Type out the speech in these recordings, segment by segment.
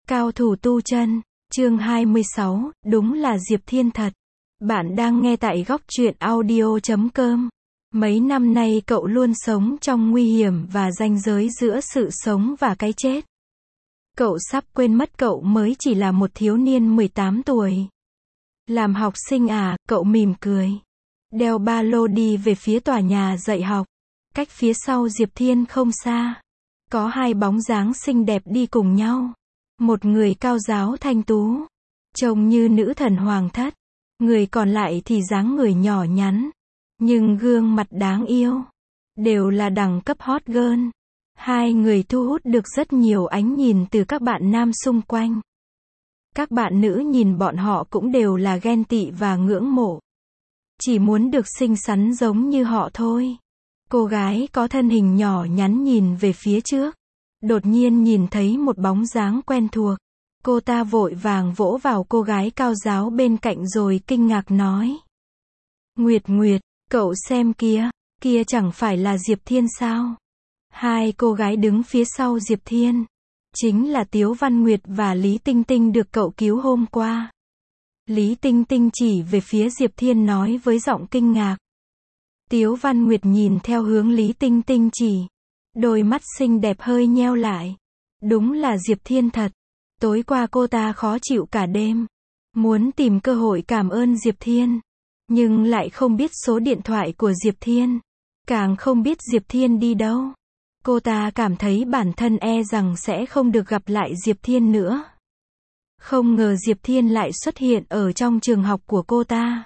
Cao thủ tu chân, chương 26, đúng là Diệp Thiên thật. Bạn đang nghe tại góc truyện audio.com. Mấy năm nay cậu luôn sống trong nguy hiểm và ranh giới giữa sự sống và cái chết. Cậu sắp quên mất cậu mới chỉ là một thiếu niên 18 tuổi. Làm học sinh à, cậu mỉm cười. Đeo ba lô đi về phía tòa nhà dạy học. Cách phía sau Diệp Thiên không xa. Có hai bóng dáng xinh đẹp đi cùng nhau. Một người cao ráo thanh tú, trông như nữ thần hoàng thất. Người còn lại thì dáng người nhỏ nhắn, nhưng gương mặt đáng yêu. Đều là đẳng cấp hot girl. Hai người thu hút được rất nhiều ánh nhìn từ các bạn nam xung quanh. Các bạn nữ nhìn bọn họ cũng đều là ghen tị và ngưỡng mộ. Chỉ muốn được xinh xắn giống như họ thôi. Cô gái có thân hình nhỏ nhắn nhìn về phía trước. Đột nhiên nhìn thấy một bóng dáng quen thuộc. Cô ta vội vàng vỗ vào cô gái cao ráo bên cạnh rồi kinh ngạc nói. Nguyệt Nguyệt, cậu xem kìa, kia chẳng phải là Diệp Thiên sao? Hai cô gái đứng phía sau Diệp Thiên. Chính là Tiếu Văn Nguyệt và Lý Tinh Tinh được cậu cứu hôm qua. Lý Tinh Tinh chỉ về phía Diệp Thiên nói với giọng kinh ngạc. Tiếu Văn Nguyệt nhìn theo hướng Lý Tinh Tinh chỉ. Đôi mắt xinh đẹp hơi nheo lại. Đúng là Diệp Thiên thật. Tối qua cô ta khó chịu cả đêm. Muốn tìm cơ hội cảm ơn Diệp Thiên. Nhưng lại không biết số điện thoại của Diệp Thiên. Càng không biết Diệp Thiên đi đâu. Cô ta cảm thấy bản thân e rằng sẽ không được gặp lại Diệp Thiên nữa. Không ngờ Diệp Thiên lại xuất hiện ở trong trường học của cô ta.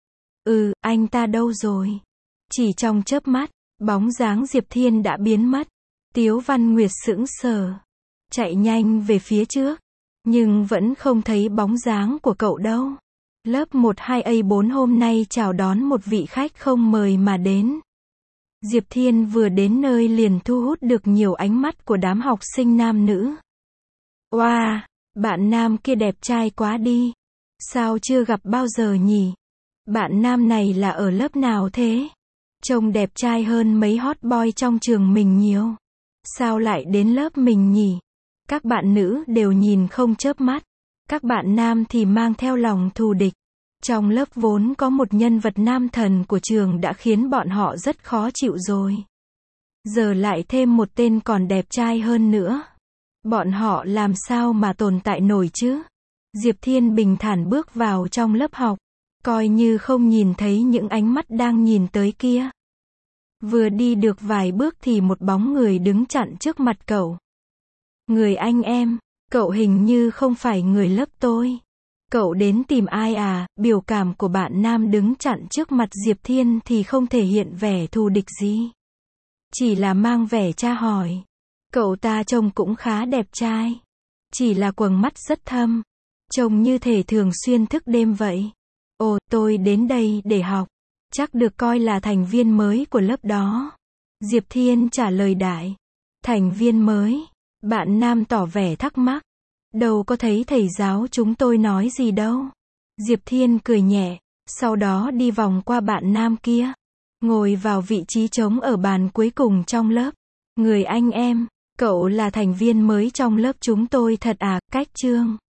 Anh ta đâu rồi? Chỉ trong chớp mắt, bóng dáng Diệp Thiên đã biến mất. Tiếu Văn Nguyệt sững sờ. Chạy nhanh về phía trước. Nhưng vẫn không thấy bóng dáng của cậu đâu. Lớp 12A4 hôm nay chào đón một vị khách không mời mà đến. Diệp Thiên vừa đến nơi liền thu hút được nhiều ánh mắt của đám học sinh nam nữ. Wow, bạn nam kia đẹp trai quá đi. Sao chưa gặp bao giờ nhỉ? Bạn nam này là ở lớp nào thế? Trông đẹp trai hơn mấy hot boy trong trường mình nhiều. Sao lại đến lớp mình nhỉ? Các bạn nữ đều nhìn không chớp mắt. Các bạn nam thì mang theo lòng thù địch. Trong lớp vốn có một nhân vật nam thần của trường đã khiến bọn họ rất khó chịu rồi. Giờ lại thêm một tên còn đẹp trai hơn nữa. Bọn họ làm sao mà tồn tại nổi chứ? Diệp Thiên bình thản bước vào trong lớp học. Coi như không nhìn thấy những ánh mắt đang nhìn tới kia. Vừa đi được vài bước thì một bóng người đứng chặn trước mặt cậu. Người anh em, cậu hình như không phải người lớp tôi. Cậu đến tìm ai à? Biểu cảm của bạn nam đứng chặn trước mặt Diệp Thiên thì không thể hiện vẻ thù địch gì. Chỉ là mang vẻ tra hỏi. Cậu ta trông cũng khá đẹp trai. Chỉ là quầng mắt rất thâm. Trông như thể thường xuyên thức đêm vậy. Ồ, tôi đến đây để học. Chắc được coi là thành viên mới của lớp đó. Diệp Thiên trả lời đại. Thành viên mới? Bạn nam tỏ vẻ thắc mắc. Đâu có thấy thầy giáo chúng tôi nói gì đâu. Diệp Thiên cười nhẹ, sau đó đi vòng qua bạn nam kia. Ngồi vào vị trí trống ở bàn cuối cùng trong lớp. Người anh em, cậu là thành viên mới trong lớp chúng tôi thật à? Cách chương